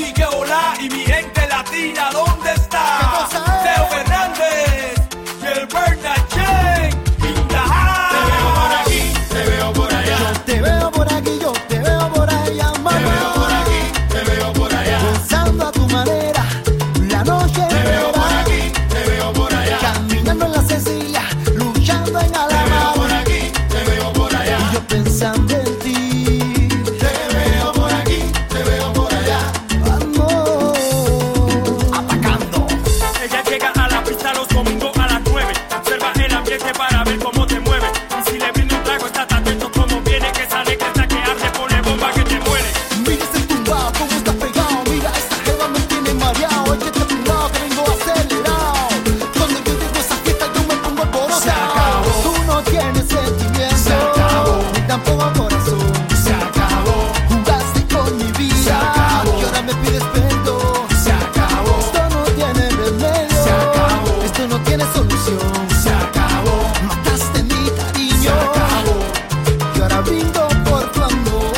sigue hola y mi gente latina, ¿dónde está? Teo Fernández y el Bernard J. Te veo por aquí, te veo por allá. Yo te veo por aquí, yo te veo por allá, mamá. Te veo por aquí, te veo por allá. Pensando a tu manera, la noche Te veo por entera. aquí, te veo por allá. Caminando en la Cecilia, luchando en Te veo por Alabama. aquí, te veo por allá. Y yo pensando en ti. Te veo por aquí, te veo por allá. Amor, atacando. Ella llega a la pista los domingos a las 9. Observa el ambiente para ver cómo te mueve. Y si le brindo un trago, estás atento como viene. Que sale, que está, que arde, pone bomba que te muere. Mira ese tumbao, cómo está pegado. Mira, esta jeva me tiene mareado. Échate a tu lado, que vengo acelerado. Cuando yo llego a esa fiesta, yo me pongo alborotado. Se acabó. Tú no tienes sentimiento. Se acabó. Ni tampoco corazón. Se acabó, Jugaste con mi vida. Se acabó. Y ahora me pides perdón. se acabó, Esto no tiene remedio. Se acabó. Esto no tiene solución. se acabó, Mataste mi se cariño. acabó. Y ahora brindo por tu amor.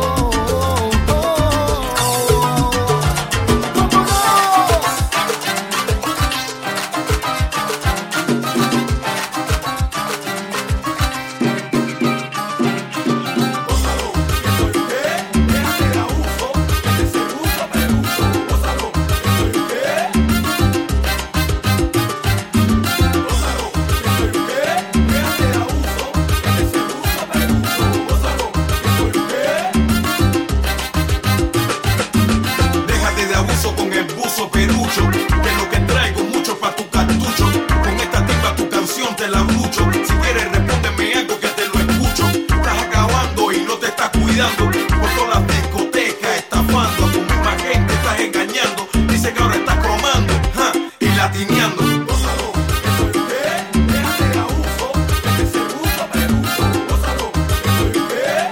Déjate de abuso con el buzo perucho, que lo que traigo mucho pa' tu cartucho. Con esta tipa tu canción te la brucho. Si quieres respóndeme algo que te lo escucho. Estás acabando y no te estás cuidando. Por todas las discotecas estafando. A tu misma gente estás engañando. Dice que ahora estás cromando, ja, y latineando. Gózalo, que soy usted. Déjate de abuso, que ese buzo perucho. Gózalo, que soy usted.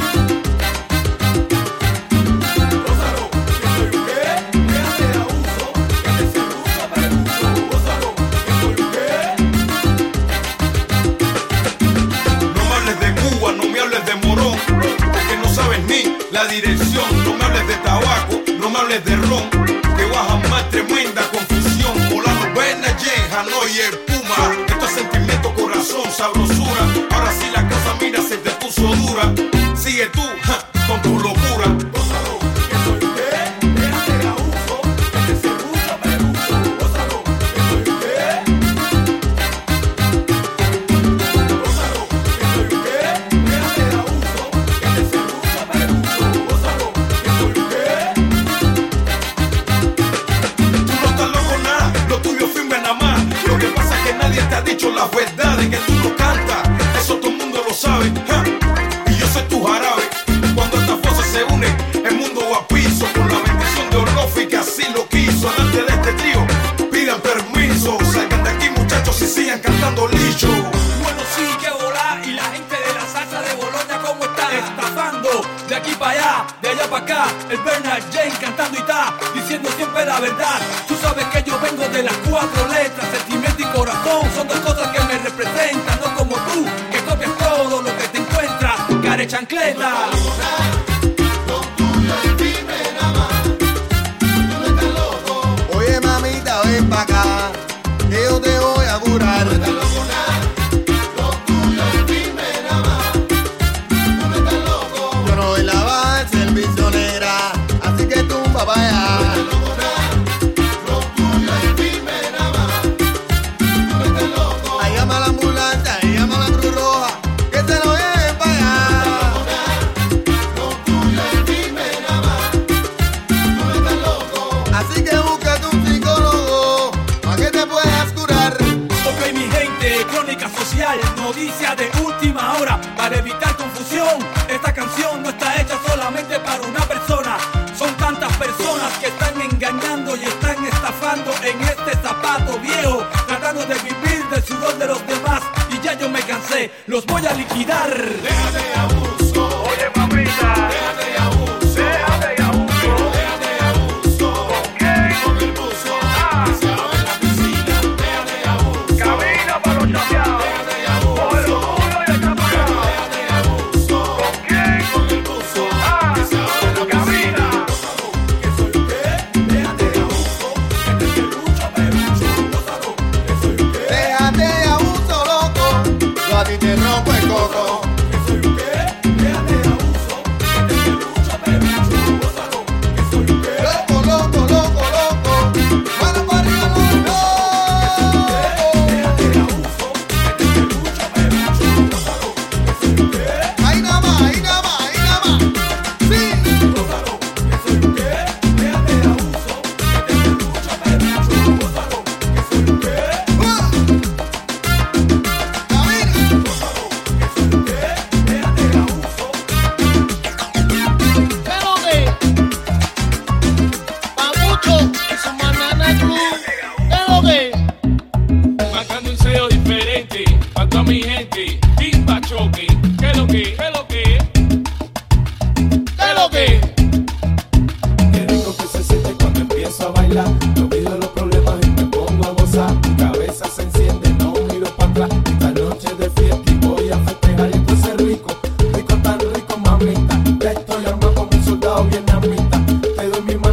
Gózalo, que soy usted. Déjate de abuso, que ese buzo perucho. Gózalo, que soy usted. No me hables de Cuba, no me hables de Morón, porque no sabes ni la dirección. No me hables de tabaco, no me hables de ron, que vas a más tremenda confusión. Volando Bernard J, Hanoi y el Puma. Esto es sentimiento, corazón, sabrosura. Ahora sí la cosa, mira, se te puso dura. Sigue tú, ja, con tu locura. Gózalo, que soy usted. Déjate de abuso, que ese buzo perucho. Gózalo, que soy usted. Gózalo, que soy usted. Déjate de abuso, que ese buzo perucho. Gózalo, que soy usted. Tú no estás loco nada, lo tuyo firme nada más. Lo que pasa es que nadie te ha dicho la verdad de que tú no cantas. Eso todo el mundo lo sabe, ja. Y yo soy tu jarabe. Cuando estas voces se unen, el mundo va a piso. Con la bendición de Orlofi que así lo quiso. Delante de este trío, pidan permiso. Salgan de aquí muchachos y sigan cantando licho. Bueno, sigue hola y la gente de la salsa de Boloña, ¿cómo está? Estafando de aquí para allá, de allá para acá. El Bernard J cantando y está diciendo siempre la verdad. Tú sabes que yo vengo de las 4 letras, sentimiento y corazón. Son dos cosas que me representan, no como tú, que copias todo lo que te encuentras. Care chancleta. Oye, mamita, ven pa' acá, que yo te voy a curar. Yo no doy la baja el servicio negra, así que tumba pa' allá. Ahí llama a la ambulancia, ahí llama a la Cruz Roja, que se lo lleven pa' allá. Así que búscate un psicólogo pa' que te puedas curar. Ok, mi gente, crónica social, noticia de última hora. Para evitar confusión, esta canción no está hecha solamente para una persona. Son tantas personas que están engañando y están estafando en este zapato viejo, tratando de vivir del sudor de los demás. Y ya yo me cansé, los voy a liquidar. Déjate de abuso. Oye, mamita, Déjate de abuso. déjate de abuso. Déjate de abuso. Con el buzo. Que se ahoga en la piscina. Déjate de abuso. Camina para los chapeados. Déjate de abuso. Coge lo tuyo y echa para acá. Déjate de abuso. ¿Con quién? Con el buzo. Que se ahoga en la piscina. Camina. Gózalo, que soy usted.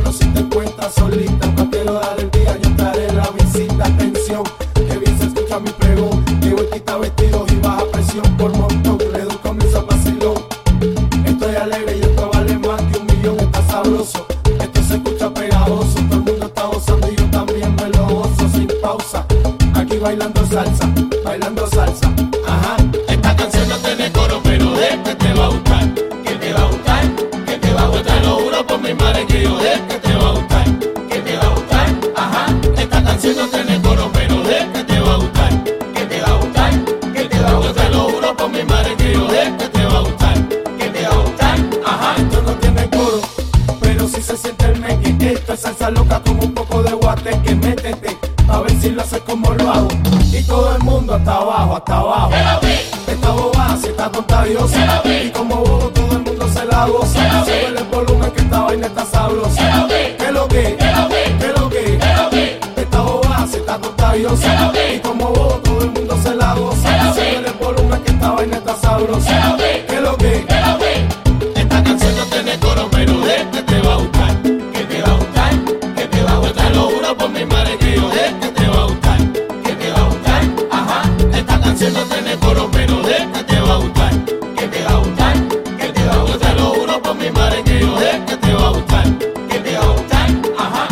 Pero si te encuentras solita en cualquier hora del día, yo te haré la visita. Atención, que bien se escucha mi pregón. Llevo quita vestidos y baja presión por montón. Le doy comienzo a vacilón. Estoy alegre y esto vale más que 1.000.000. Está sabroso, esto se escucha pegajoso. Todo el mundo está gozando y yo también me lo gozo sin pausa. Aquí bailando salsa, ajá. Esta canción no tiene coro, pero de que te va a gustar, que te va a gustar, que te va a gustar, lo juro por mi madre que yo de que te va a gustar, que te va a gustar, ajá. Esta canción no tiene coro, pero de que te va a gustar, que te va a gustar, que te va a gustar, lo juro por mi madre que yo de que te va a gustar, que te va a gustar, ajá. Esto no tiene coro, pero si se siente el meque. Esto es salsa loca con un poco de guateque. Métete, a ver si lo haces como lo hago. Y todo el mundo hasta abajo, hasta abajo. Esta boba si está contagiosa. Y como bobo todo el mundo se la goza. Sube el volumen que esta vaina está sabrosa. ¿Qué lo que? ¿Qué lo que? Esta boba si está contagiosa. Y como bobo todo el mundo se la goza. Sube el volumen que esta vaina está sabrosa. ¿Qué lo que? Esta canción no tiene coro, pero de que te va a gustar, que te va a gustar, que te va a gustar, lo juro por mi madre que yo de que te va a gustar, que te va a gustar, ajá. Esta canción no tiene coro, pero de que te va a gustar, que te va a gustar, que te va a gustar, lo juro por mi madre que yo de que te va a gustar, que te va a gustar, ajá.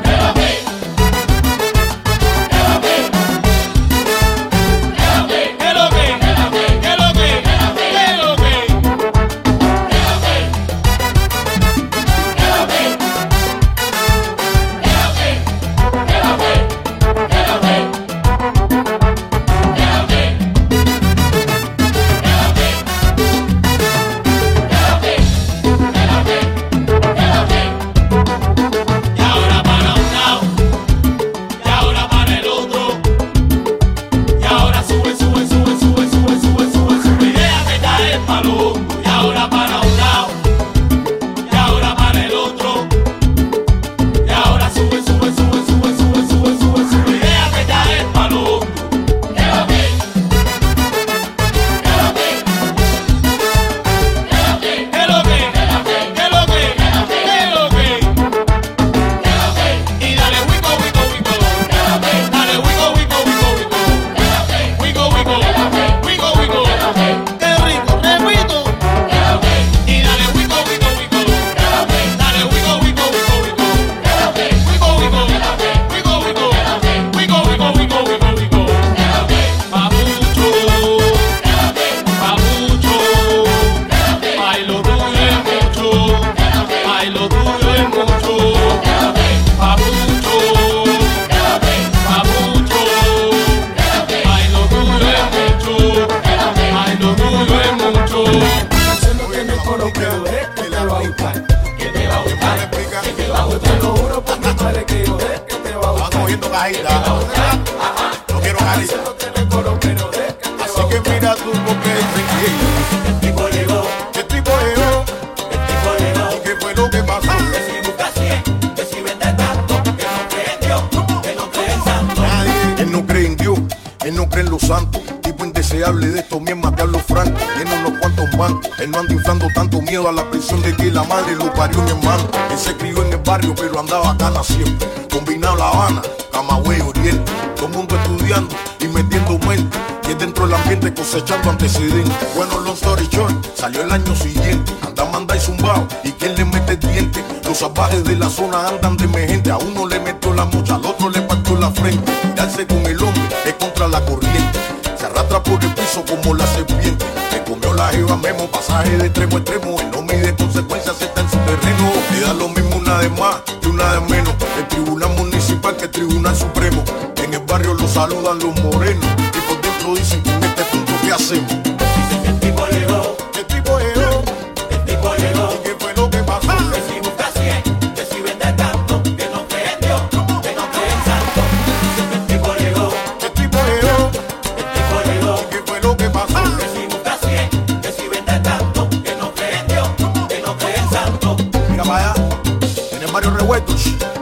No quiero caricia. Así que mira tú porque el tipo llegó. El tipo llegó. El tipo llegó. ¿Qué fue lo que pasó? Que si busca 100, que si vende tanto, que no cree en Dios, que no cree en santo. Nadie. Él no cree en Dios, él no cree en los santos. Tipo indeseable de estos mismos Carlos Franco. Tiene unos cuantos bancos. Él no anda inflando tanto miedo a la presión de que la madre lo parió mi hermano. Él se crió en el barrio pero andaba cana siempre. Combinado La Habana, Camagüey, Oriente. Todo el mundo estudiando y metiendo mente. Y es dentro del ambiente cosechando antecedentes. Bueno, long story short, salió el año siguiente. Anda, manda y zumbao. ¿Y quién le mete el diente? Los salvajes de la zona andan de emergente. A uno le metió la mocha, al otro le partió la frente. Tirarse con el hombre es contra la corriente. Se arrastra por el piso como la serpiente. Me comió la jeva Memo, pasaje de extremo a extremo. Él no mide consecuencias, está en su terreno. Le da lo mismo una de más que una de menos. El tribunal municipal que el tribunal supremo. En el barrio lo saludan los morenos. Y por dentro dicen que en este punto ¿qué hacemos? Dicen que el tipo llegó. El tipo llegó. El tipo llegó. ¿Qué fue lo que pasó? Que si busca 100, que si vende tanto, que no cree en Dios, que no cree en santo. Dicen que el tipo llegó. El tipo llegó. El tipo llegó. ¿Qué fue lo que pasó? Que si busca 100, que si vende tanto, que no cree en Dios, que no cree en santo. Mira para allá, en el barrio revuelto.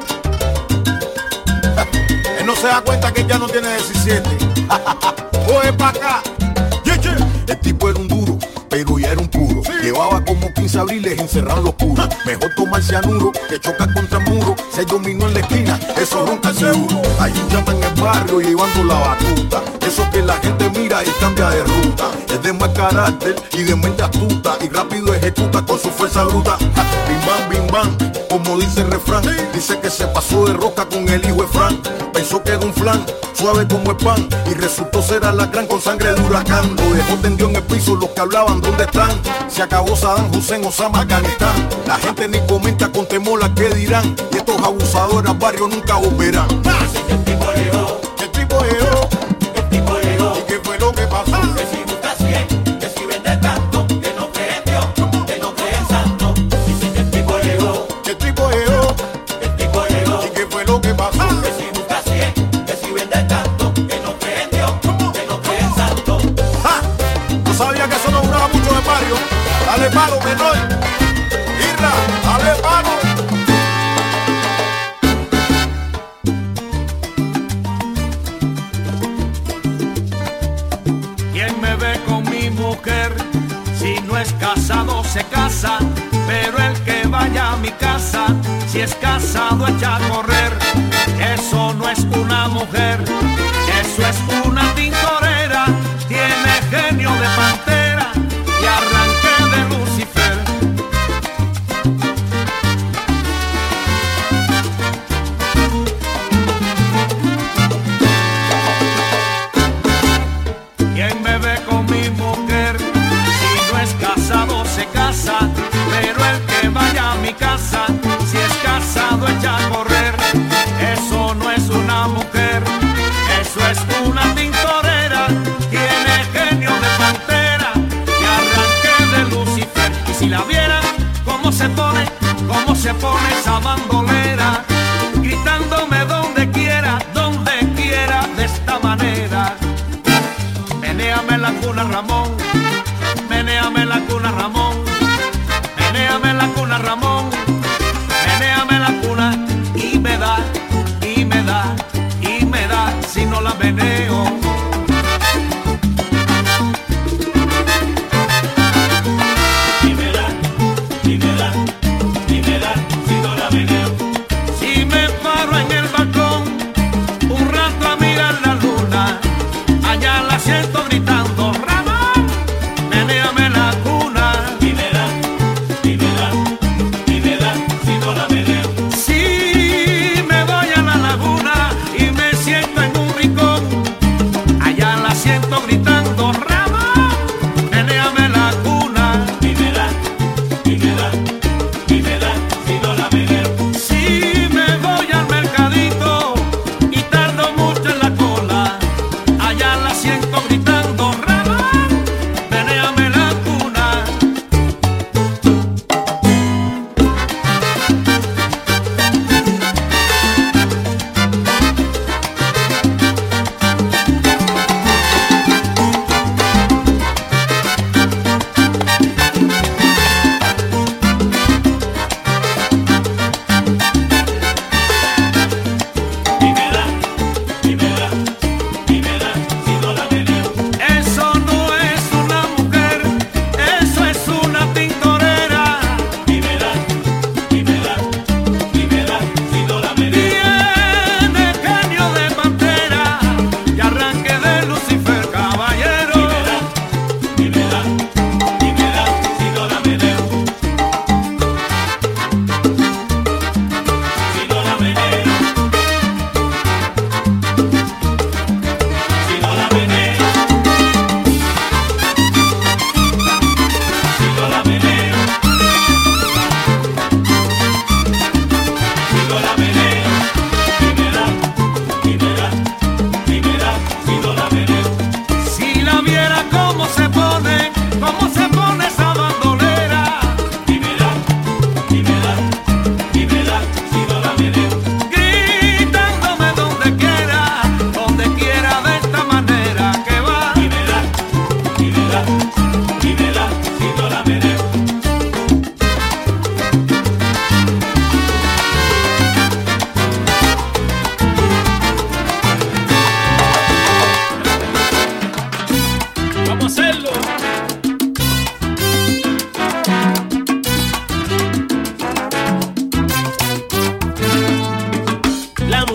Él no se da cuenta que ya no tiene 17. Coge pa' acá. El tipo era un duro, pero ya era un puro. Y Llevaba como 15 abriles encerrado en lo oscuro. Mejor tomar cianuro que chocar contra el muro. Se dominó en la esquina, eso ronca seguro. Hay un chapa en el barrio llevando la batuta. Eso que la gente mira y cambia de ruta. Es de más carácter y de mente astuta. Y rápido ejecuta con su fuerza bruta. Bim bam, como dice el refrán. Dice que se pasó de rosca con el hijo de Fran. Pensó que era un flan, suave como el pan. Y resultó ser alacrán con sangre de huracán. Lo dejó tendido en el piso, los que hablaban, ¿dónde están? Se acabó Saddam Hussein, Osama, Afganistán. La gente ni comenta con temor a qué dirán. Y estos abusadores al barrio nunca volverán. Así que el tipo llegó, El tipo llegó, el tipo llegó. ¿y qué fue lo que pasó? Que si busca 100, que si vende tanto, que no cree en Dios, que no cree en santo. Dice que el tipo llegó, El tipo llegó, el tipo llegó. ¿y qué fue lo que pasó? Que si busca 100, que si vende tanto, que no cree en Dios, que no cree en santo. ¡Ja! No sabía que eso no duraba mucho de barrio. Dale palo, menor. Irra, dale palo. ¿Quién me ve con mi mujer? Si no es casado se casa, pero el que vaya a mi casa, si es casado echa a correr. Eso no es una mujer, eso es una tintorera. Tiene genio de pantera y arranque de Lucifer. ¿Quién me ve con mi mujer? Si no es casado se casa, pero el que vaya a mi casa, si es casado echa a correr. Eso no es una mujer, eso es una tintorera. Tiene genio de pantera y arranque de Lucifer. Y si la vieran, cómo se pone esa bandolera, gritándome donde quiera, de esta manera. Menéame la cuna, Ramón. Menéame la cuna, Ramón. Menéame la cuna, Ramón. Menéame la cuna y me da, y me da, y me da si no la meneo. Y me da, y me da, y me da, si no la meneo.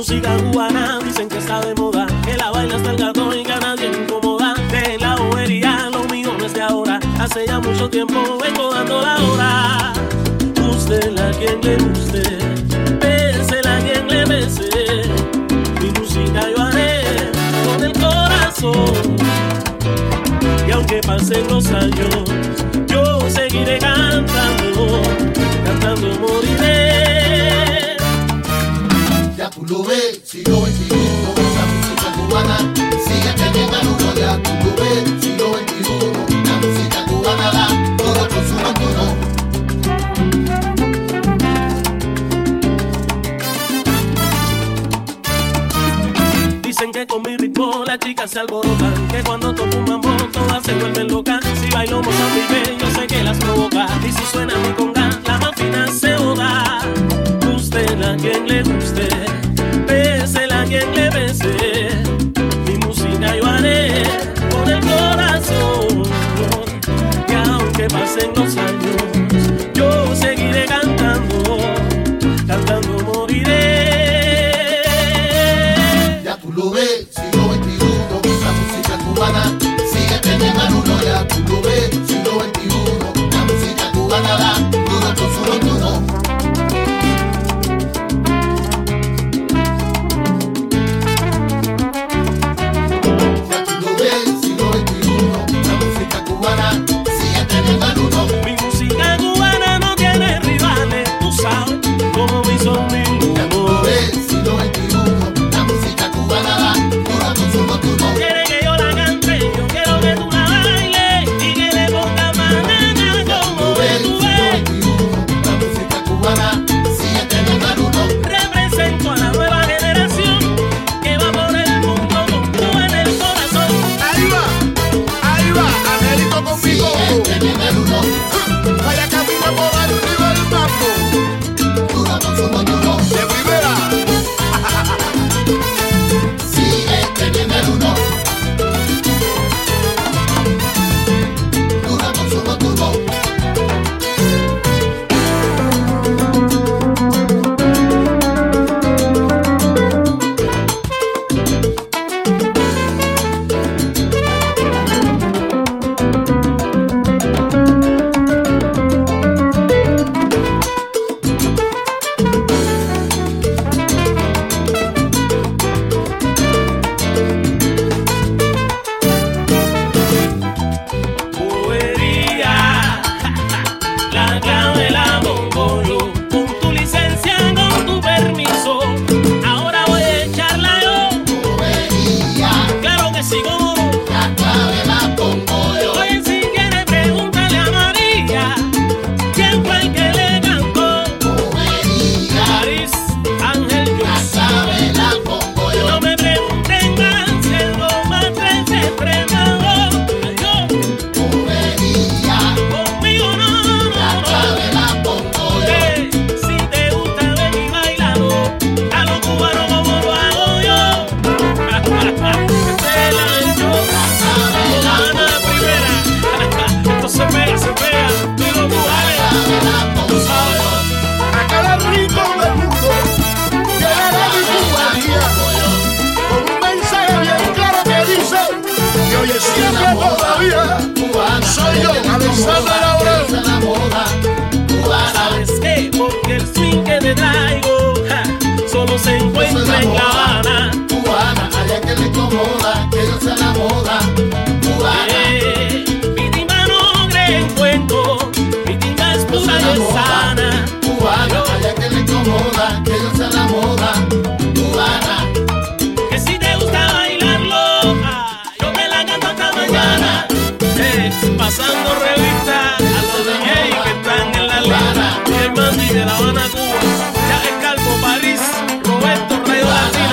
música cubana dicen que está de moda, que la baila hasta el gato y que a nadie le incomoda. De la bobería, lo mío no es de ahora, hace ya mucho tiempo vengo dando la hora. Gústela a quien le guste, bésela a quien le bese, mi música yo haré con el corazón. Y aunque pasen los años, yo seguiré cantando, cantando moriré. Ya tú lo ves, siglo XXI, la música cubana sigue teniendo el uno. Ya tú lo ves, siglo XXI, la música cubana da todo con su abandono. Dicen que con mi ritmo las chicas se alborotan, que cuando toco un mambo todas se vuelven locas. Si bailo Mozambique yo sé que las provoca, y si suena mi conga la más fina se boda. Gústela a quien le guste, bésela a quien le bese, mi música yo haré con el corazón. Y aunque pasen los años, yo seguiré cantando, cantando moriré. Ya tú lo ves, siglo XXI, la música cubana sigue teniendo el uno. Ya tú lo ves, siglo XXI, la música cubana da duro con su abandono. Mi música cubana no tiene rivales, tú sabes cómo me hizo mi amor. Siglo XXI, la música cubana da dura con su nocturno. Quiere que yo la cante, yo quiero que tú la bailes y que le pongas banana como ves tú ves. La música cubana sigue teniendo el uno. Represento a la nueva generación que va por el mundo con tú en el corazón. Ahí va, Angelito conmigo. Sigue teniendo el uno. Vaya camina por arriba el mambo. Dura con su nocturno. De primera. Sigue teniendo el uno. Dura con su nocturno. Bobería, la clave la pongo yo, con tu licencia, con tu permiso. Ahora voy a echarla yo. Bobería, Claro que sí, como no. la clave la pongo yo. Oye, si quiere pregúntale a María quién fue el que le cantó. Bobería, París, Ángel la Jones. clave la pongo yo. No me pregunten más si el más 13 prendado. Adiós, Bobería, conmigo no, la no, no. clave la pongo yo. Si te gusta ven y bailalo, a los cubanos como lo hago yo. Esa es la del show, la gana primera. Esto se pega, tú y los cubales, tú sabes. A cada rincón del mundo llegará mi cubanía con un mensaje bien claro que dice que hoy es siempre todavía soy yo, Alexander Abreu. ¿Sabes qué? Porque el swing que te traigo solo se encuentra en La Habana. Cubana, allá que le incomoda, que yo sea la moda. Cubana, Mi timba no cree en cuento, mi timba es pura y es sana. cubana, allá que le incomoda, que yo sea la moda. Cubana, Que si te gusta bailarlo, yo te la canto hasta mañana. Pasando revista a los DJs que están en la lista. Y el Mandy de La Habana, Cuba, ya es Calvo, París, Roberto, Rey Latina.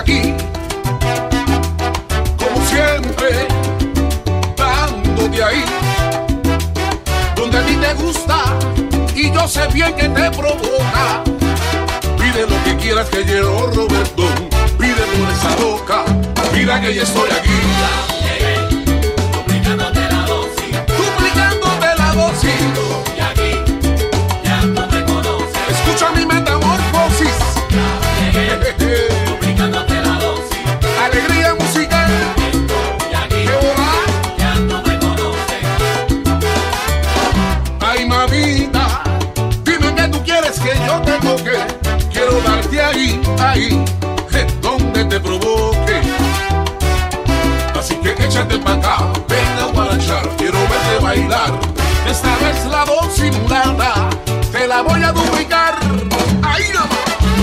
aquí, como siempre, dándote ahí, donde a ti te gusta y yo sé bien que te provoca. Pide lo que quieras que llevo, Roberto, pide por esa boca, mira que ya estoy aquí. Duplicándote la dosis, y aquí ya tú me conoces. escucha mi metamorfosis. Duplicándote la dosis, Alegría musical, y aquí que hola. ya tú me conoces. Ay mamita, dime que tú quieres que yo te toque. Quiero darte ahí, donde te provoque. Así que échate pa' acá, ven a guarachar, quiero verte bailar. Esta vez la voz simulada, te la voy a duplicar. Ahí nomás.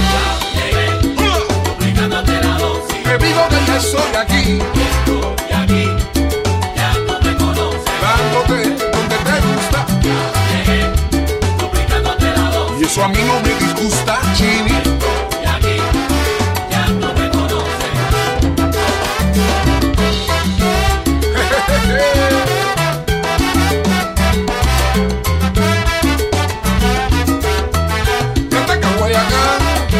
Duplicándote la dosis, Te digo que ya estoy aquí, y aquí ya tú me conoces. dándote donde te gusta. Duplicándote la dosis, Y eso a mí no me disgusta, Chini. y aquí ya tú me conoces. Canta Caguayacán.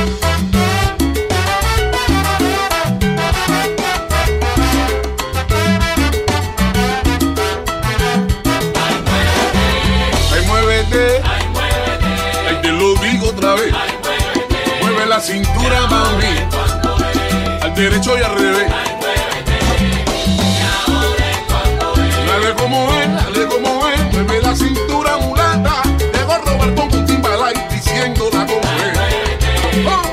Ay, muévete. Ay, te lo digo otra vez. Mueve la cintura, mami. Al derecho y al revés. Dale como es, mueve la cintura, mulata. Llegó Roberto con Timbalay diciéndola como es. Oh.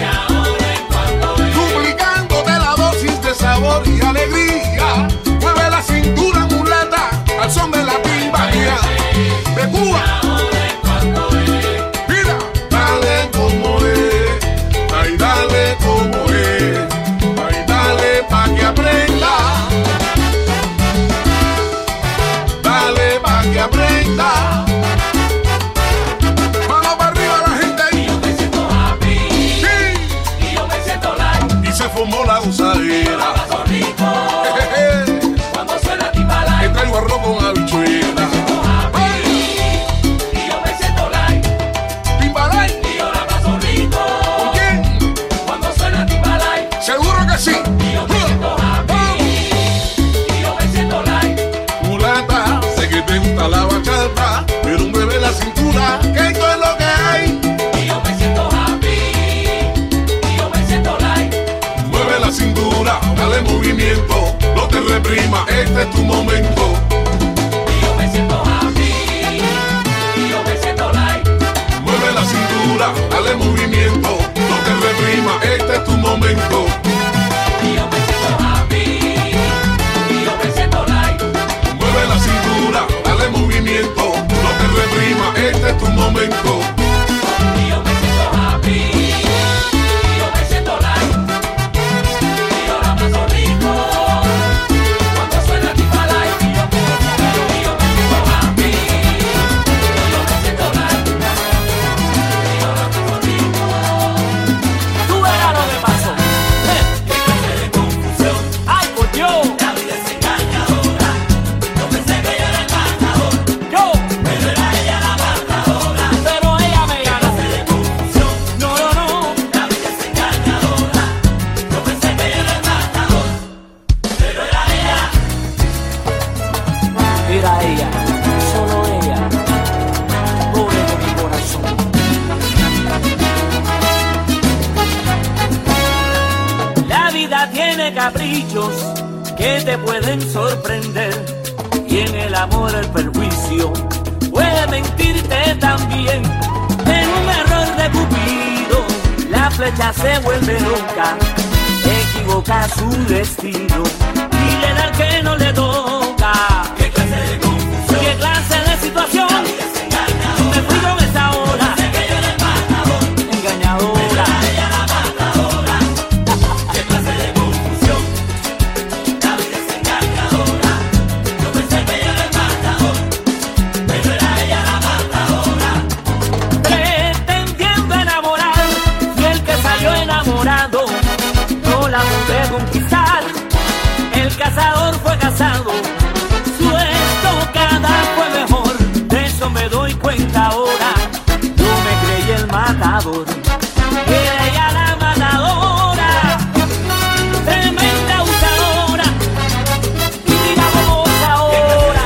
Duplicándote la dosis de sabor y alegría. Mueve la cintura, mulata, al son de la timba mía. De Cuba. Mira, dale como es. Ay, dale como es. Ay, dale pa' que aprenda. Dale pa' que aprenda. Mano para arriba la gente ahí. Yo me siento happy, Sí. y yo me siento light. Y se formó la usadera. Paso rico, Jeje. cuando suena Timbalay. Que traigo arroz con habichuela. Y yo me siento light, Timbalay. y yo la paso rico, ¿Con quién? cuando suena Timbalay. Seguro que sí. Y yo me siento happy, y yo me siento light. Mulata, sé que te gusta la bachata, pero mueve la cintura, que esto es lo que hay. Y yo me siento happy, y yo me siento light. Mueve la cintura, dale movimiento, no te reprima, este es tu momento. Y yo me siento happy, y yo me siento light. Mueve la cintura, dale movimiento, no te reprima, este es tu momento. Y yo me siento happy, y yo me siento light. Mueve la cintura, dale movimiento, no te reprima, este es tu momento. Y yo me siento happy, y yo me siento light. Y yo la paso rico, cuando suena Timbalay. Y yo me siento happy, y yo me siento light. Y yo la paso rico. Tú verás lo que pasó. Qué clase de confusión, ¡Ay, por Dios! la vida es engañadora. Yo pensé que ella era encantador, ¡Yo! pero era ella la matadora. Pero ella me ganó. Clase de confusión, No, no, no. la vida es engañadora. Yo pensé que ella era encantador, pero era ella. Era ella, solo ella. Pobre de mi corazón. La vida tiene caprichos que te pueden sorprender. Y en el amor el perjuicio puede mentirte también. En un error de Cupido la flecha se vuelve loca, equivoca su destino y le da el que no le toca. Qué clase de confusión, ¿Qué clase de situación? la vida es engañadora. Me fui con esa ola Pensé que yo era el matador, engañadora. era ella la matadora. Qué clase de confusión, la vida es engañadora. Yo pensé que yo era el matador, pero era ella la matadora. Pretendiendo enamorar y el que salió enamorado no la conquistar. El cazador fue cazado, su estocada fue mejor. De eso me doy cuenta ahora. Yo me creí el matador, era ella la matadora, tremenda abusadora. Y mira cómo es ahora.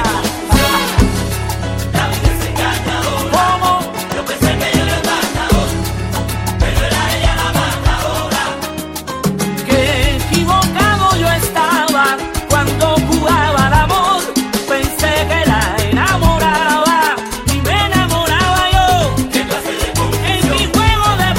La vida es engañadora. ¿Cómo? Yo pensé que yo era el matador, pero era ella la matadora. Qué equivocado yo estaba cuando jugaba al amor. Pensé que la enamoraba y me enamoraba yo. ¿Qué clase de En mi juego de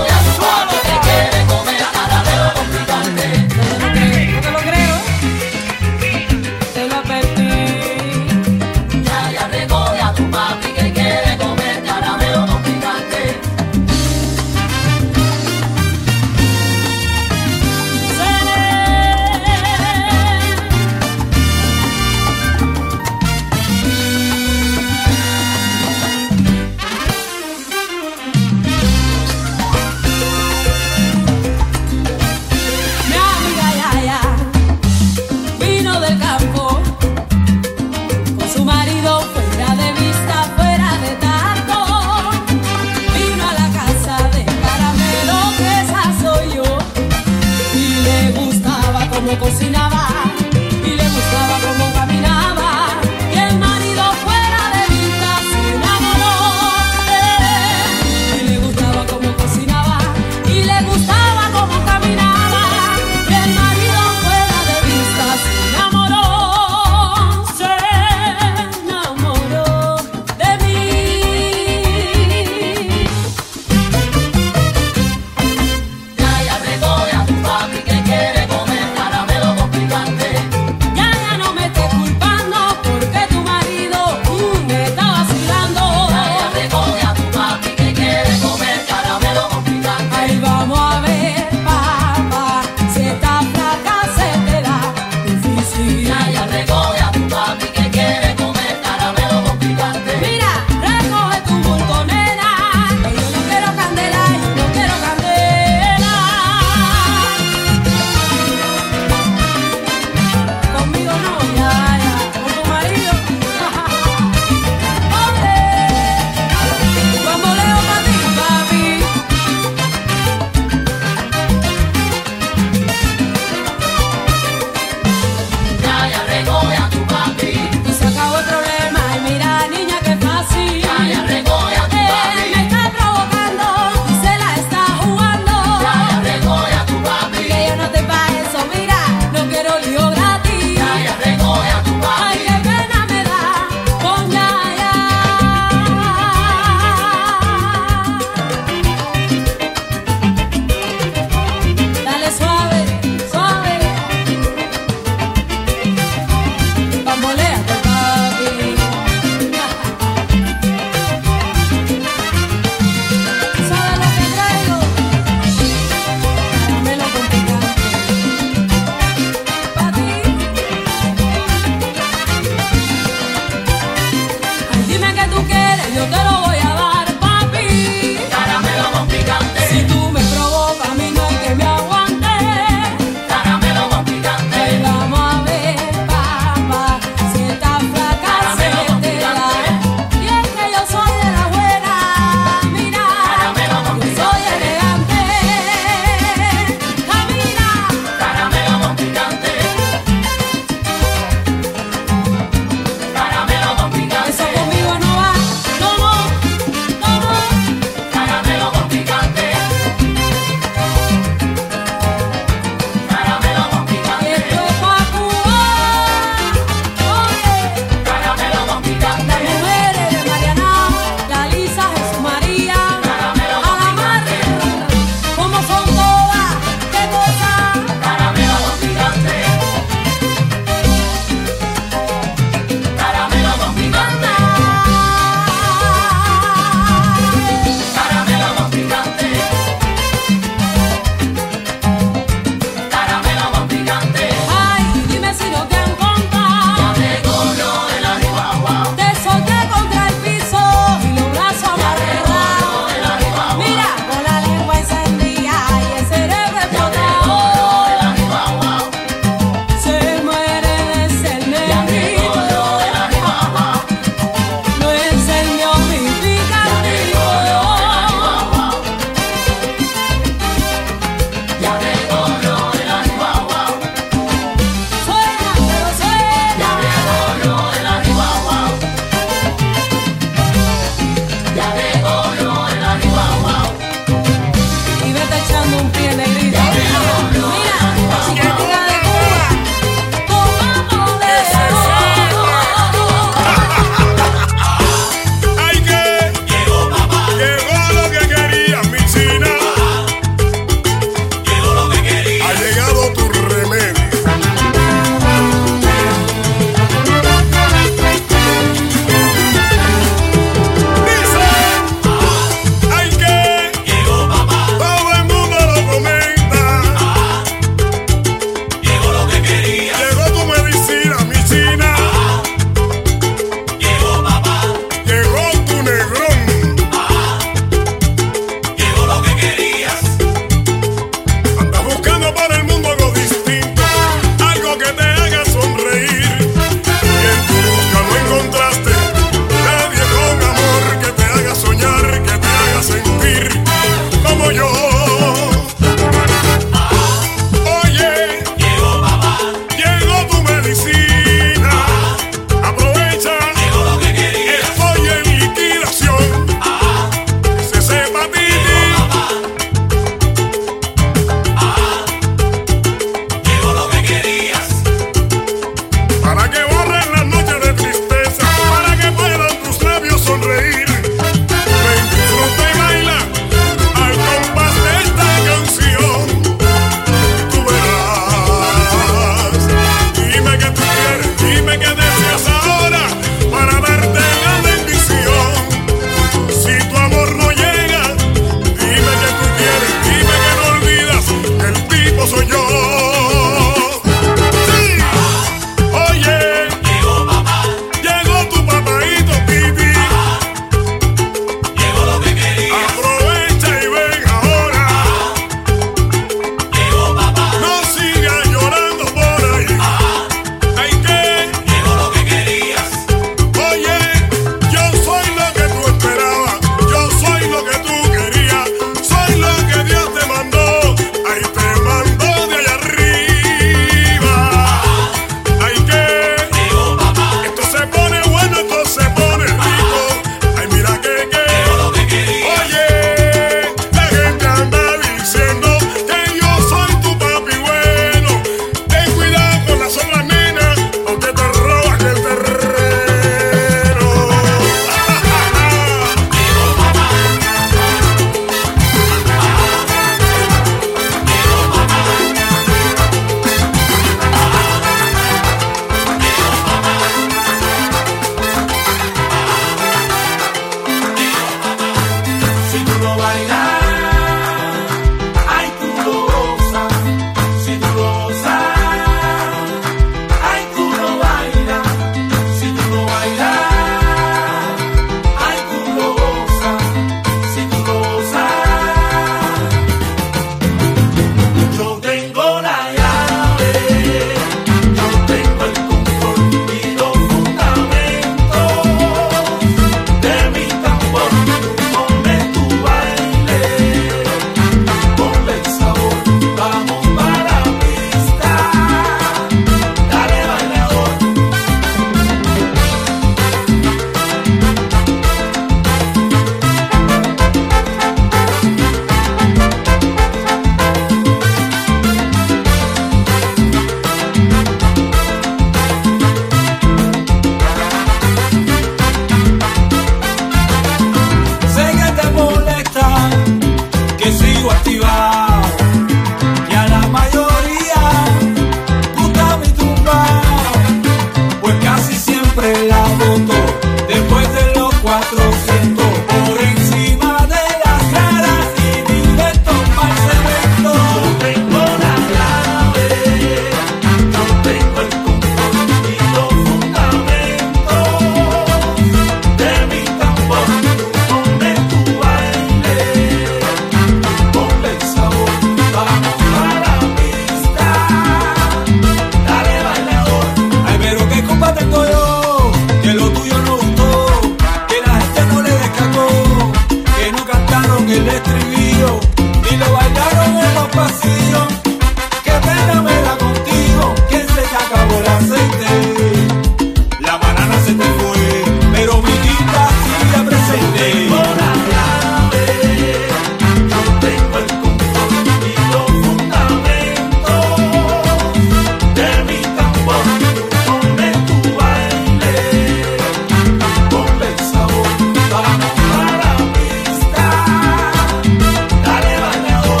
sigo activado. Y a la mayoría gusta mi tumba, pues casi siempre la voto después de los 400. Por encima de las caras y directo para el cemento. Yo tengo la clave, yo tengo el control y los fundamentos de mi tambor. Ponle tu baile, ponle el sabor, vamos a la pista, dale bailador. Ay, pero qué culpa tengo yo, que lo tuyo no gustó, que la gente no le descargó, que no cantaron el estribillo y lo bailaron en los pasillos. Qué pena me da contigo, que se te acabó el aceite. La banana se te fue, pero mi tinta sigue presente. Tengo la clave, yo tengo el control y los fundamentos de mi tambor. Ponle tu baile, ponle el sabor, vamos a la pista, dale bailador.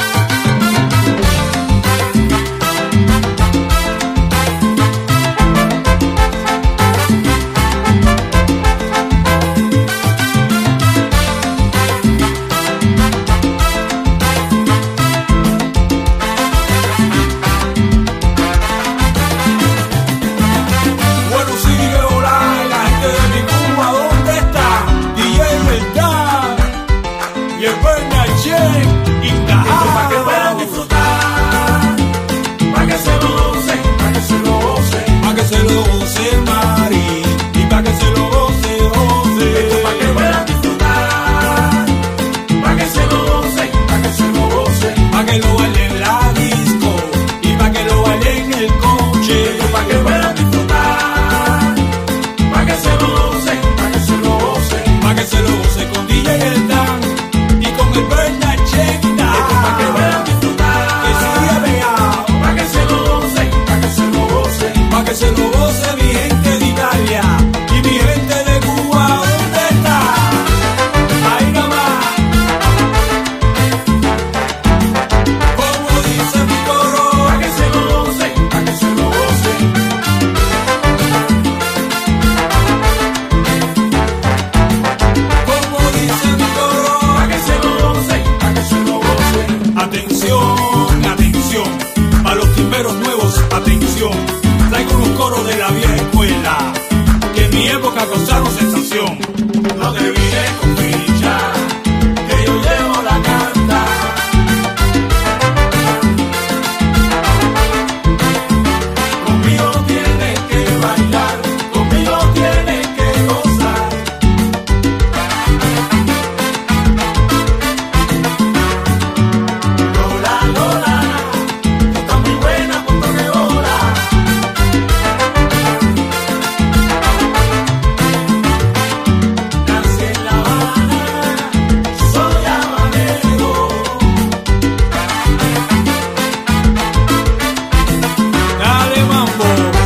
Bueno, sigue volar la gente de mi Cuba, ¿dónde está? DJ Verdad y el Bernard J. Esto pa' que puedan disfrutar, pa' que se lo gocen, pa' que se lo gocen, pa' que se lo gocen, Mari, y pa' que se lo goce, José. Esto pa' que puedan disfrutar, pa' que se lo gocen, pa' que se lo gocen, pa' que lo bailen en la disco y pa' que lo bailen en el coche. Esto pa' que puedan disfrutar, pa' que se lo gocen, pa' que se lo gocen, pa' que se lo goce con DJ El Dan y con el Bernard Chenda. Esto pa' que puedan disfrutar, que siga pegado, pa' que se lo gocen, pa' que se lo gocen, pa' que se lo goce mi gente de Italia y mi gente de Cuba, ¿dónde está? Ahí nomás. Como dice mi coro, pa' que se lo gocen, pa' que se lo gocen. Como dice mi coro, pa' que se lo gocen, pa' que se lo gocen. Atención, atención, a los timberos nuevos, atención. Traigo unos coros de la vieja escuela, que en mi época causaron sensación. No te mires con ficha, que yo llevo la carta. Conmigo tienes que bailar, conmigo tienes que gozar. Lola, Lola, tú estás muy buena, punto de bola. Nací en La Habana, soy habanero. Dale mambo,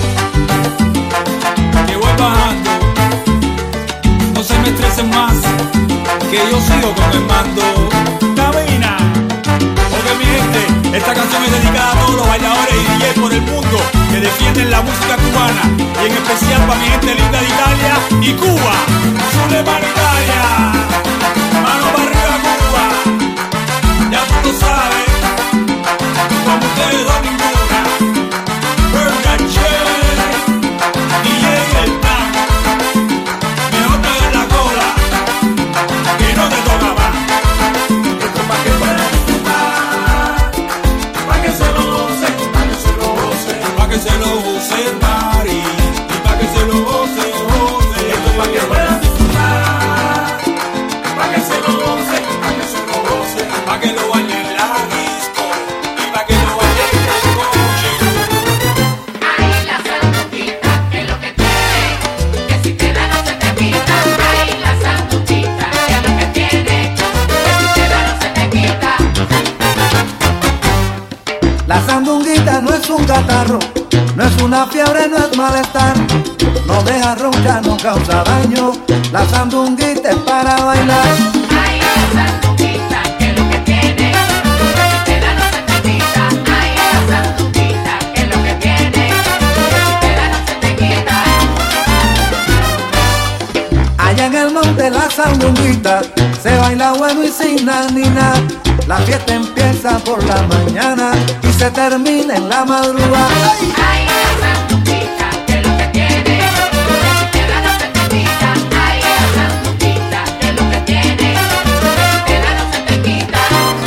que voy bajando. No se me estresen más, que yo sigo con el mando. Camina, porque mi gente, esta canción es dedicada a todos los bailadores y DJs por el mundo que defienden la música cubana, y en especial para mi gente linda de Italia y Cuba. Zulema Italia, mano para arriba Cuba, ya tú lo sabes, como ustedes dos ninguna. Bernard J, DJ El Dan, mejor te den la cola, que no te toca más. Esto es pa' que puedan disfrutar, pa' que se lo gocen, pa' que se lo gocen, pa' que se lo gocen, Mari, y pa' que se lo goce, José. Esto es pa' que puedan disfrutar, pa' que se lo gocen, pa' que se lo gocen, pa' que lo bailen en la disco y pa' que lo bailen en el coche. Ahí la sanduchita, que es lo que tiene, que si te da no se te quita. Ahí la sanduchita, que es lo que tiene, que si te da no se te quita. La sandunguita no es un catarro, no es una fiebre, no es malestar. No deja ronca, no causa daño. La sandunguita es para bailar. Ahí la sanduchita, que es lo que tiene, sandunguita se baila bueno y sin nanina. La fiesta empieza por la mañana y se termina en la madrugada. Ay, la sandunguita, que lo que tiene, que si te da no se te quita. Ay, la sandunguita, que lo que tiene, que si te da no se te quita.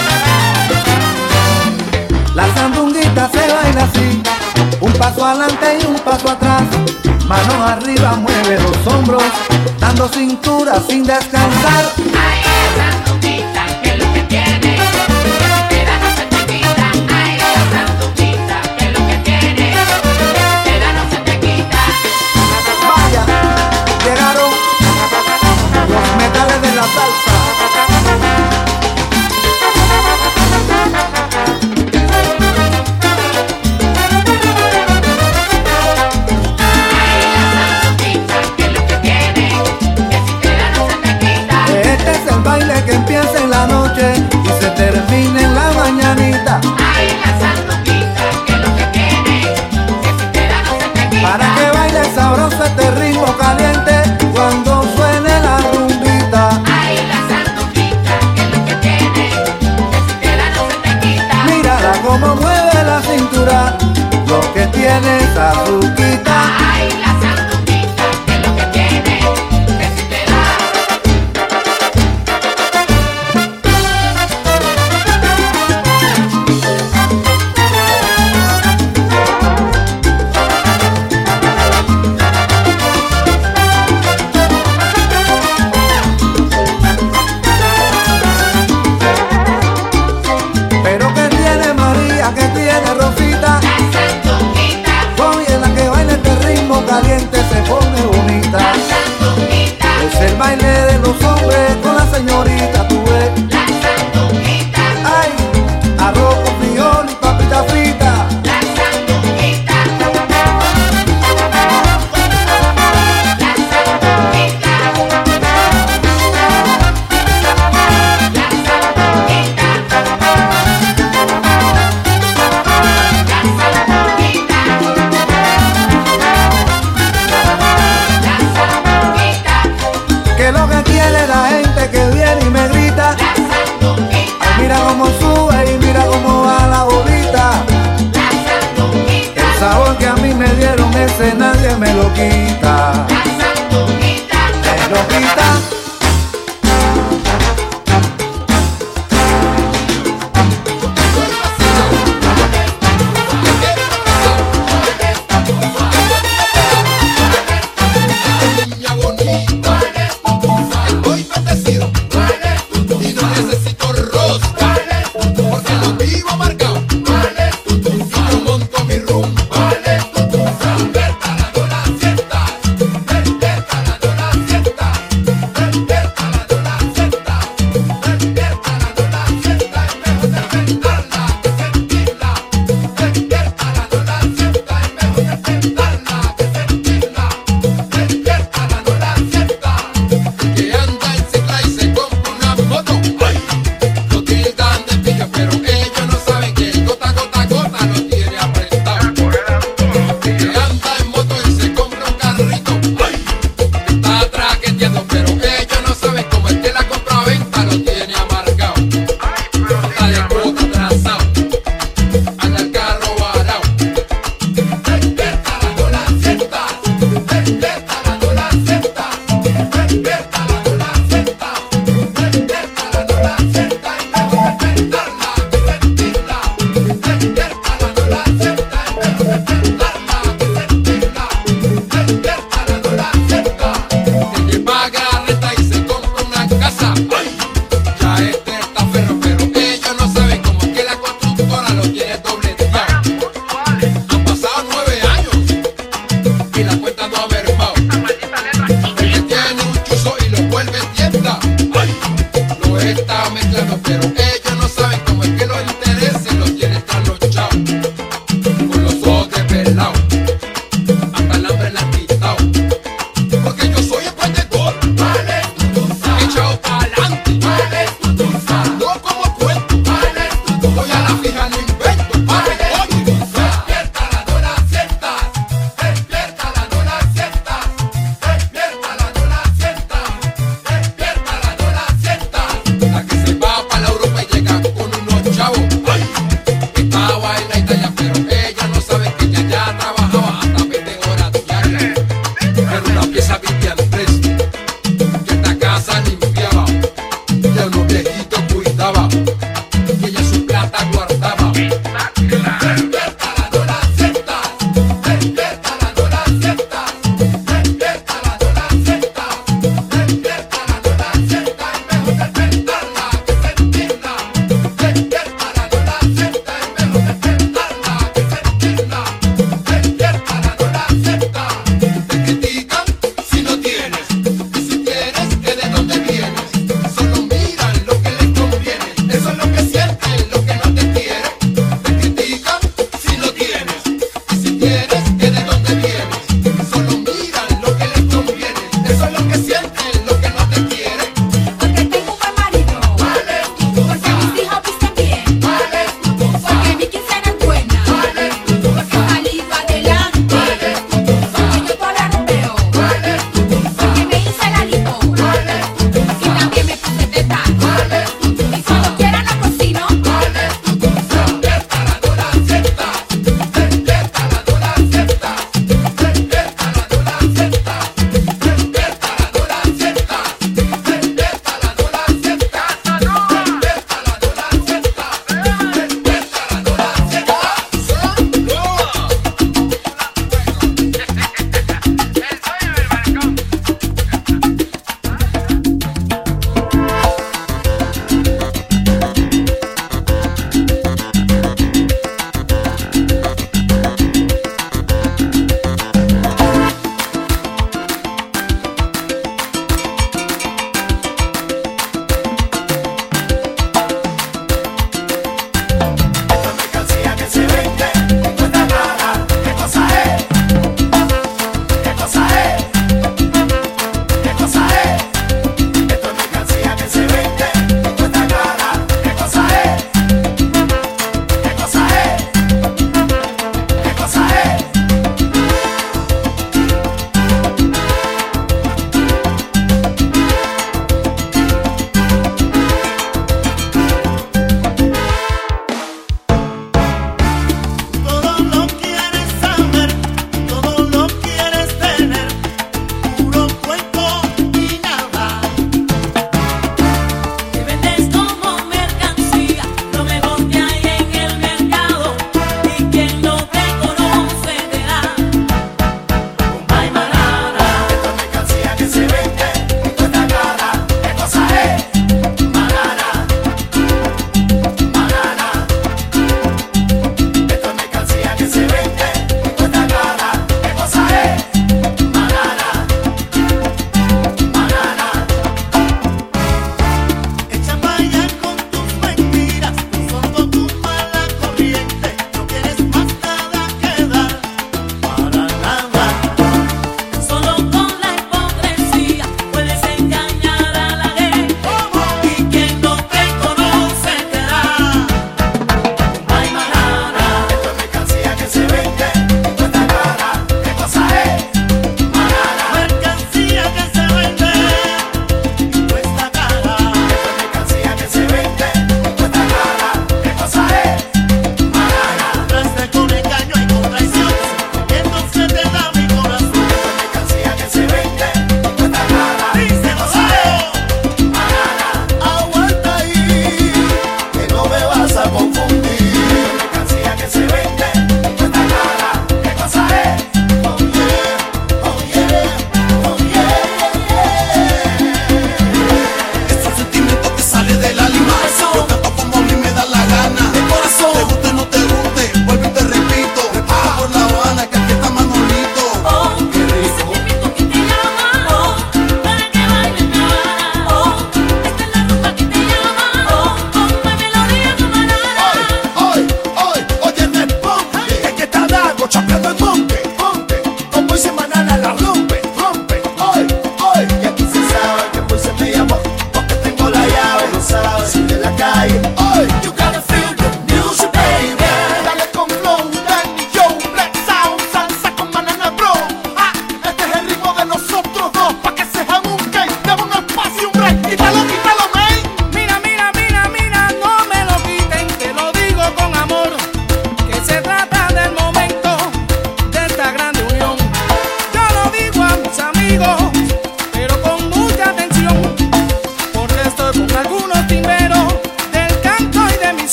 La sandunguita se baila así, un paso adelante y un paso atrás. Manos arriba, mueve los hombros, dando cintura sin descansar. Ay, la sandunguita, que lo que tiene, que si te da no se te quita. Ay, la sandunguita, que lo que tiene, que si te da no se te quita. Vaya, llegaron los metales de la salsa. Que empieza en la noche y se termina en la mañanita. Ay, la sandunguita, que lo que tiene, que si te da no se te quita. Para que baile sabroso este ritmo caliente cuando suene la rumbita. Ay, la sandunguita, que lo que tiene, que si te da no se te quita. Mírala como mueve la cintura, lo que tiene es azuquita. Ay, la sandunguita, que lo que tiene, que si te da. Pero que tiene María, que tiene Rosita, La sandunguita, oye la que baila este ritmo caliente se pone bonita. la sandunguita, Es el baile de los hombres con la señorita, tú ves. la sandunguita, Ay, arroz con frijol y papita frita. la sandunguita, la sandunguita, Que lo que quiere la gente que viene y me grita. Ay, mira cómo sube y mira cómo va la bolita. El sabor que a mí me dieron ese nadie me lo quita. Me lo quita. Niña bonita, estoy bendecido y no necesito rosca porque lo vivo marcado. Y yo monto mi rumba, Alberta, las fiestas.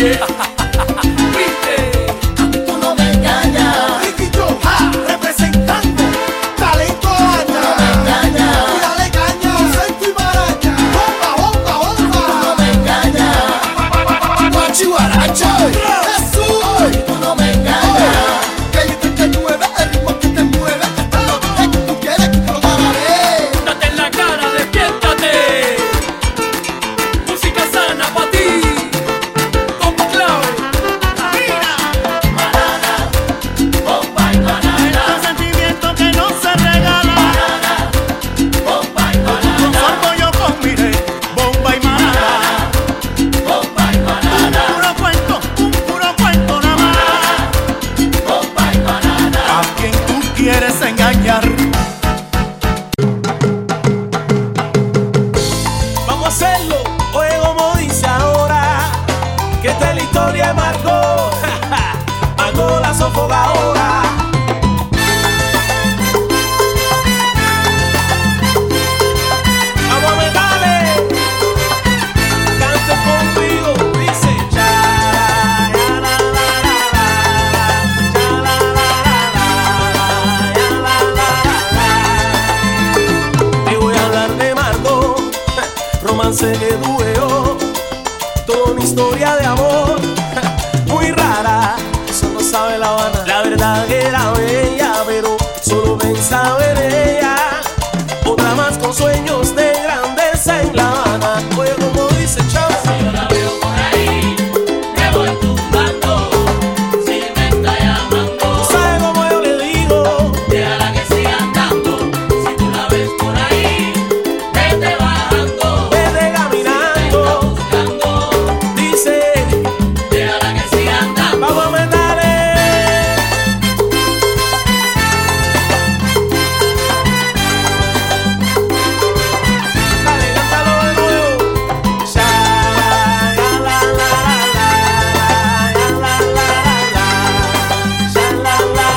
oye. ¿Viste? Tú no me engañas. Ricky Joe, representando talento Ana. Tú no me engañas. Dale caña, Sento y Maraña. Bomba, bomba, bomba. Tú no me engañas. Guachihuaracha. Jesús. Tú no me engañas. Que yo te mueve, el ritmo que te mueve. Lo que tú quieres que te lo daré. Date en la cara, despiértate. Música sana pa' ti. Combo clave. Banana, bomba y banana. Un sentimiento que no se regala. Banana, bomba y banana. Un sorbo yo combiré, bomba y manada. Bomba y banana. Un puro cuento nada más. Bomba y banana. ¿A quién tú quieres engañar? Vamos a hacerlo. Oye, como dice ahora, que esta es la historia de Margot. Margot la sofogadora. Vamos a meterle. Cante conmigo, dice cha, ya, la, la, la, la, ya, la, la, la, la, ya, la, la, la, la. Te voy a hablar de Margot, romance que tuve yo, toda una historia de amor, muy rara, eso no sabe La Habana. La verdad que era bella, pero solo pensaba en ella, otra más con sueños de grandeza en La Habana. Oye, como dice Chava. Si yo la veo por ahí, me voy tumbando. Si me está llamando, ¿Sabes cómo yo le digo? déjala que siga andando. Si tú la ves por ahí, vete bajando. Vete Si te está caminando, buscando, dice, déjala que siga andando. vamos a meterle. Dale, cántalo de nuevo. Ya, ya, la, la, la, la, ya, la, la, la, ya, la,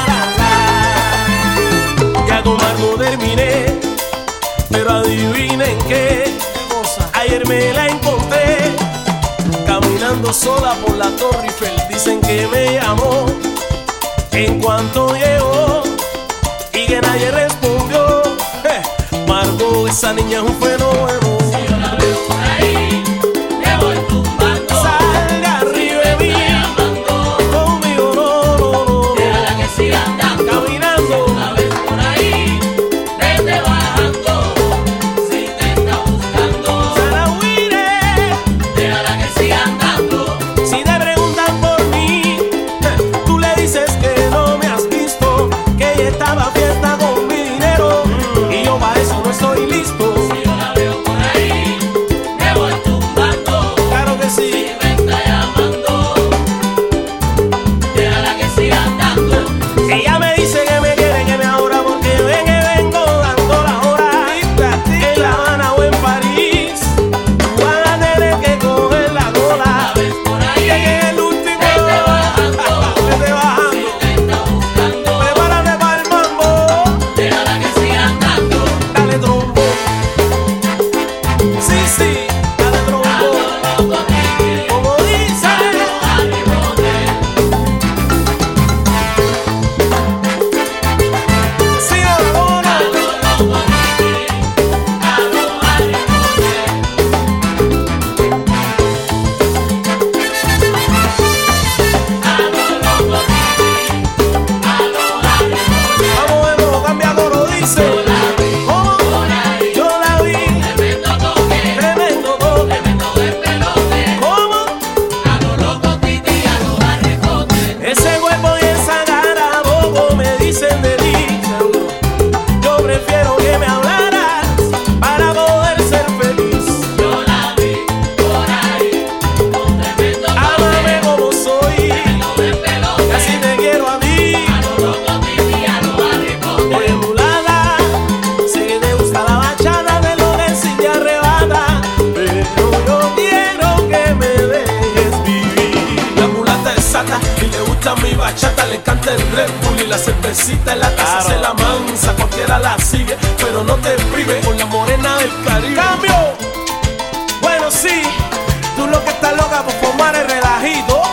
la, la, la. Ya con Margot terminé, pero adivinen qué cosa. Ayer me la encontré caminando sola por la Torre Eiffel. Dicen que me llamó en cuanto llegó y que nadie respondió. Margot, esa niña es un fenómeno. Si yo la veo por ahí, me voy tumbando. Salga arriba de mí, Llamando, conmigo no, no, no. déjala que siga andando. Caminando, La ves por ahí, vete bajando. Si te está buscando, Sarahuire. déjala que siga andando. Si te preguntan por mí, tú le dices que no me has visto, que ella estaba a fiesta con mi dinero y yo para eso no estoy listo. Si yo la veo por ahí, me voy tumbando. Claro que Si sí. me está llamando, déjala que siga andando. Ella me dice que me quiere, que me adora, porque ven que vengo dando la hora. En La Habana o en París, tú vas a tener que coger la La cola. ves por Y ahí, en el último, vete bajando. vete bajando. Si te está buscando, Prepárate para el mambo. déjala que siga andando. Dale trombo. Sí, sí, dale trombo. Loco tigre, Como dice, arribote. sí o no. Loco tigre, arribote. Loco tigre, arribote. Vamos de nuevo, cambia coro, dice. ¿Cómo? Por ahí, Yo la vi, tremendo toque, tremendo toque. tremendo despelote. ¿Cómo? A lo loco titi, a lo arribote. Ese cuerpo y esa cara, poco me dicen de ti. Yo prefiero que me hablaras para poder ser feliz. Yo la vi por ahí, con tremendo Ámame toque, como soy, tremendo despelote. así te quiero a ti. A lo loco titi, a lo arribote. Oye, mulata, sé que te gusta la bachata, de lo que sí te arrebata, pero yo quiero que me dejes vivir. La mulata es sata y le gusta mi bachata, le canta el Red Bull y la cervecita en la taza se la mansa, cualquiera la sigue, pero no te prive con la morena del Caribe. ¡Cambio! Bueno, sí, tú lo que estás loca por formar el relajito.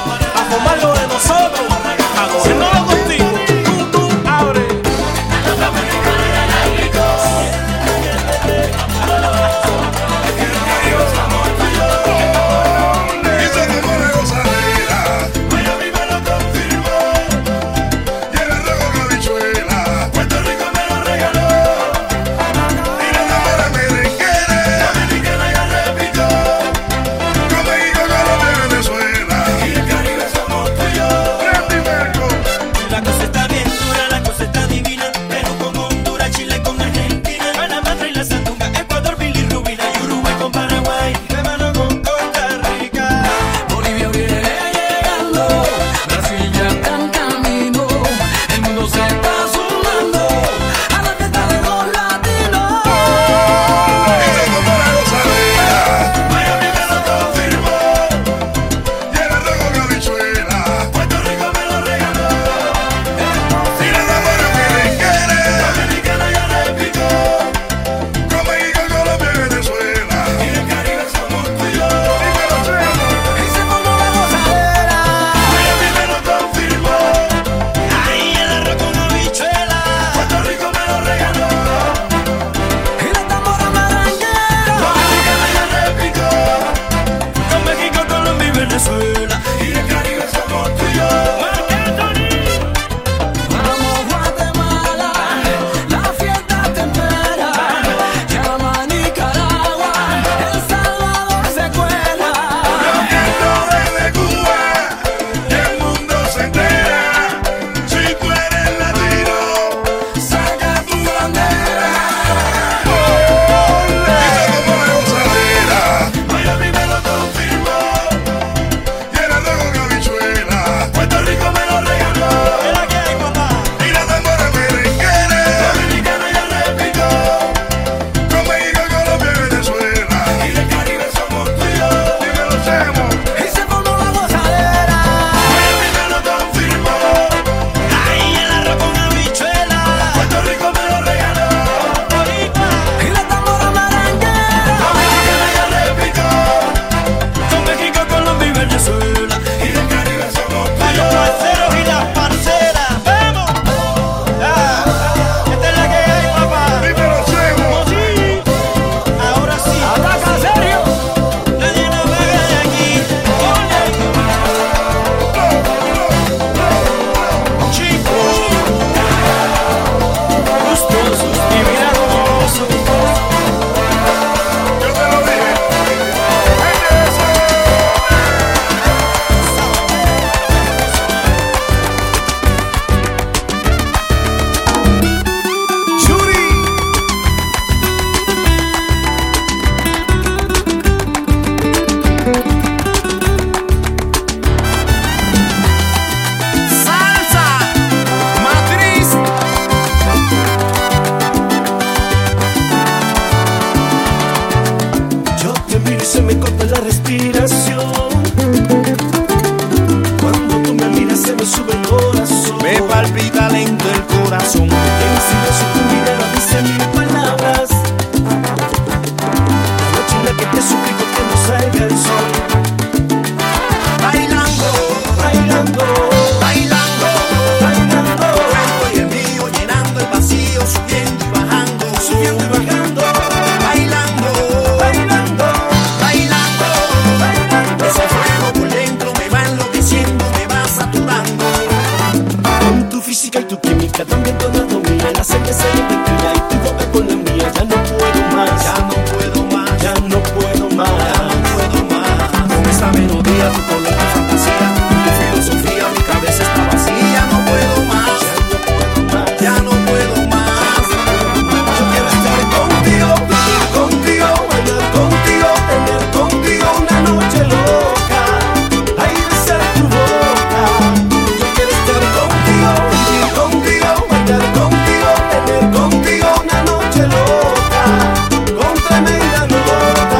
besa y tequila y tu boca con la mía. Ya no puedo más, ya no puedo más, ya no puedo más, ya no puedo más. Con esta melodía, tu color, tu fantasía, tu filosofía, mi cabeza está vacía. Ya no puedo más, ya no puedo más. Yo quiero estar contigo, contigo, bailar contigo, tener contigo una noche loca. Ahí besar tu boca. Yo quiero estar contigo, vivir contigo, bailar contigo, tener contigo una noche loca, con tremenda nota.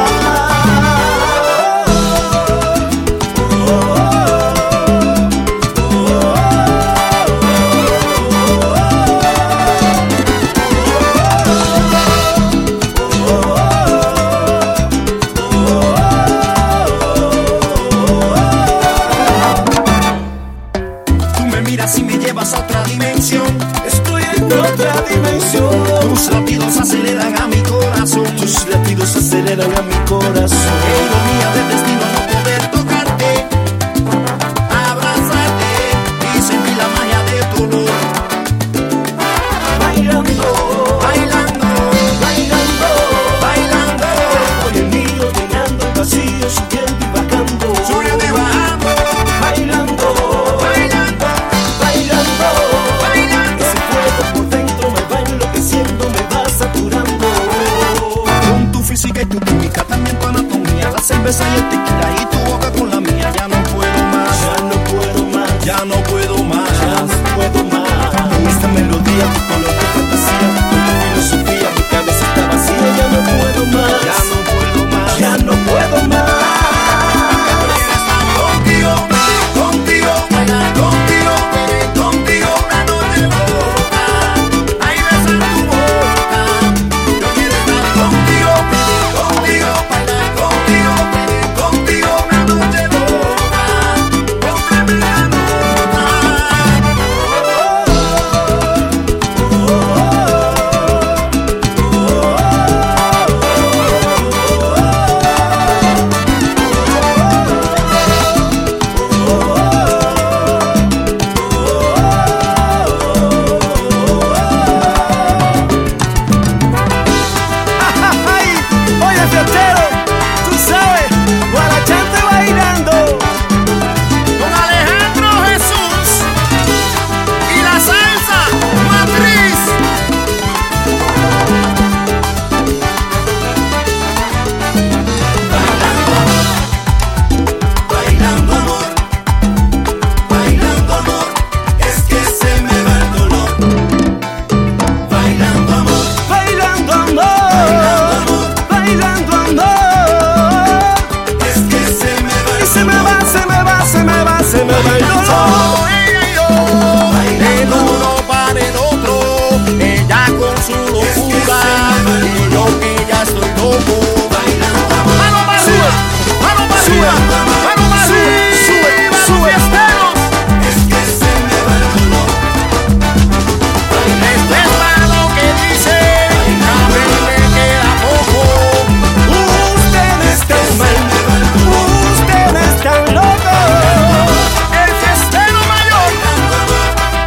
Tú me miras y me llevas a otra dimensión. Estoy en otra dimensión. Tus latidos aceleran a mi corazón. Tus latidos aceleran a mi corazón. Ironía del destino no poder tocarte, abrazarte y sentir la magia de tu olor. Bailando, bailando, bailando, bailando. Hoy el mío llenando el vacío, subiendo y bajando, subiendo y bajando. Bailando, bailando, bailando, bailando. Ese fuego por dentro me va enloqueciendo, me va saturando. Con tu física y tu química, también tu anatomía, la cerveza y el tequila y tu boca con la mía. Ya no puedo más, ya no puedo más, ya no puedo más, ya no puedo más. Con esta melodía, tu color, tu fantasía, tu filosofía, mi cabeza está vacía. Ya no puedo más, ya no puedo más, ya no puedo más. Contigo, contigo, bailar contigo, beber contigo una noche loca. Ahí besar tu boca. Yo quiero estar contigo, contigo, bailar contigo, beber contigo una noche loca, con tremenda nota. Ay, oye, fiestero, tú sabes, guarachante bailando Con Alejandro Jesús y la salsa matriz. Bailando amor, bailando amor, es que se me va el dolor. Bailando amor, bailando amor, bailando amor. es que se me va Y se me va, se me va, se me va, se me va el dolor. Ella y yo, el uno para el otro, ella con su locura y yo que ya estoy loco. Mano para arriba, mano para arriba, mano para arriba. Sube, fiesteros. es que se me va el dolor. Esto es para lo que dice, a mí me queda poco. Ustedes están mal, ustedes están locos. El fiestero mayor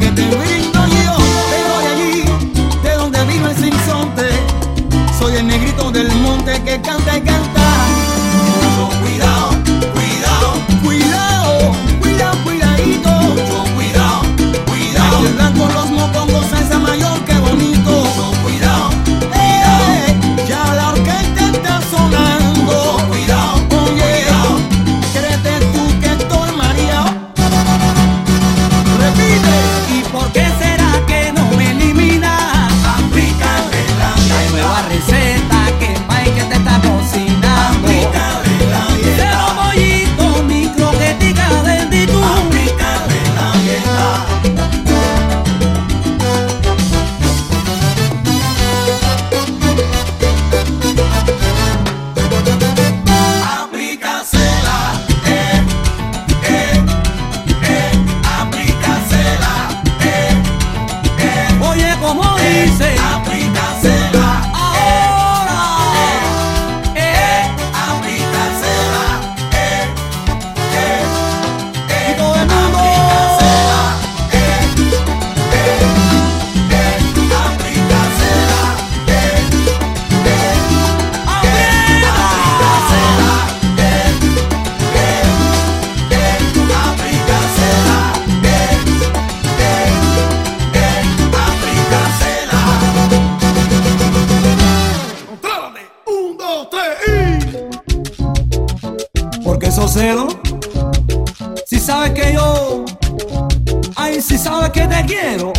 que te brindo yo. Pero de allí, de donde vino el sinsonte, soy el negrito del monte que canta y canta. Mucho cuidado, cuidado, cuidado, cuidado, cuidadito. Mucho cuidado, cuidado. Hay que dar con los mocongos salsa mayor, qué bonito. Mucho cuidado, cuidado. Ya la orquesta está sonando. Mucho cuidado, oye, cuidado. Créete tú que estoy mareado. Repite. ¿Y por qué será que no me eliminas? Aplícale la nueva receta que Mike te está cocinando. Aplícale la dieta. Cero pollito, ni croquetica de titú. Aplícale la dieta. Aplícasela, aplícasela, oye, como dice, aplícasela ahora, aplícasela, y todo el mundo, Un, dos, tres y... porque eso cero, si sabes que yo, ay, si sabes que te quiero.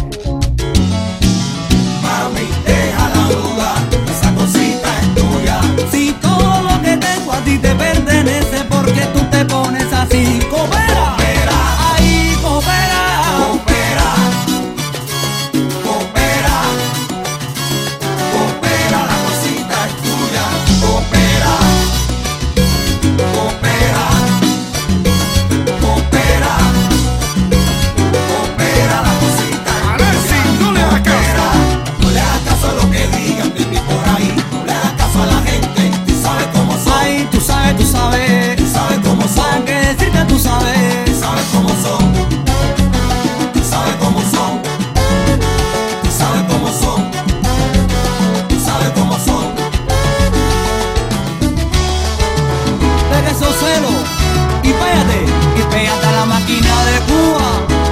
Mami, deja la duda, esa cosita es tuya. Si todo lo que tengo a ti te pertenece, porque tú te pones así. Coopera, coopera, ahí coopera, coopera, coopera, coopera, la cosita es tuya. Coopera, coopera, coopera, coopera, la cosita es tuya. No le hagas caso. No le hagas caso a lo que digan de mí por ahí. No le hagas caso a la gente. Tú sabes cómo son. Ay, tú sabes, tú sabes. Tú sabes cómo son. ¿Para qué decirte tú sabes? Tú sabes cómo son. Tú sabes cómo son. Tú sabes cómo son. Tú sabes cómo son. Deja esos celos y pégate a la máquina de Cuba.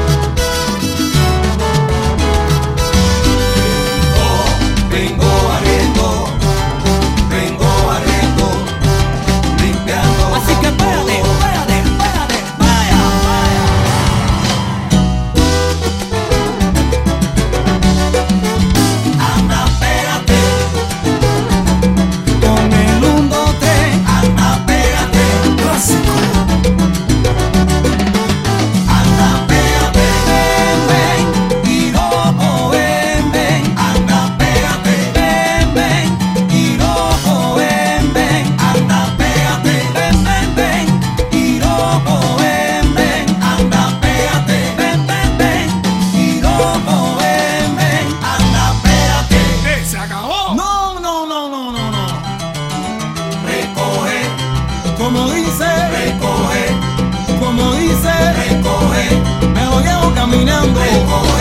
Vengo barriendo, limpiando. Así que espérate, vaya. Anda, pégate, con el 1, 2, 3. Anda, pégate, clásico. Anda, pégate, ven, y loco, ven. Anda, pégate, ven, y loco, ven. Anda, pégate, ven, y loco, ven. Anda, pégate, ven, y loco, ven. Anda, pégate. Se acabó. No. Recoge, como dice, recoge. Me lo llevo caminando. Recoge.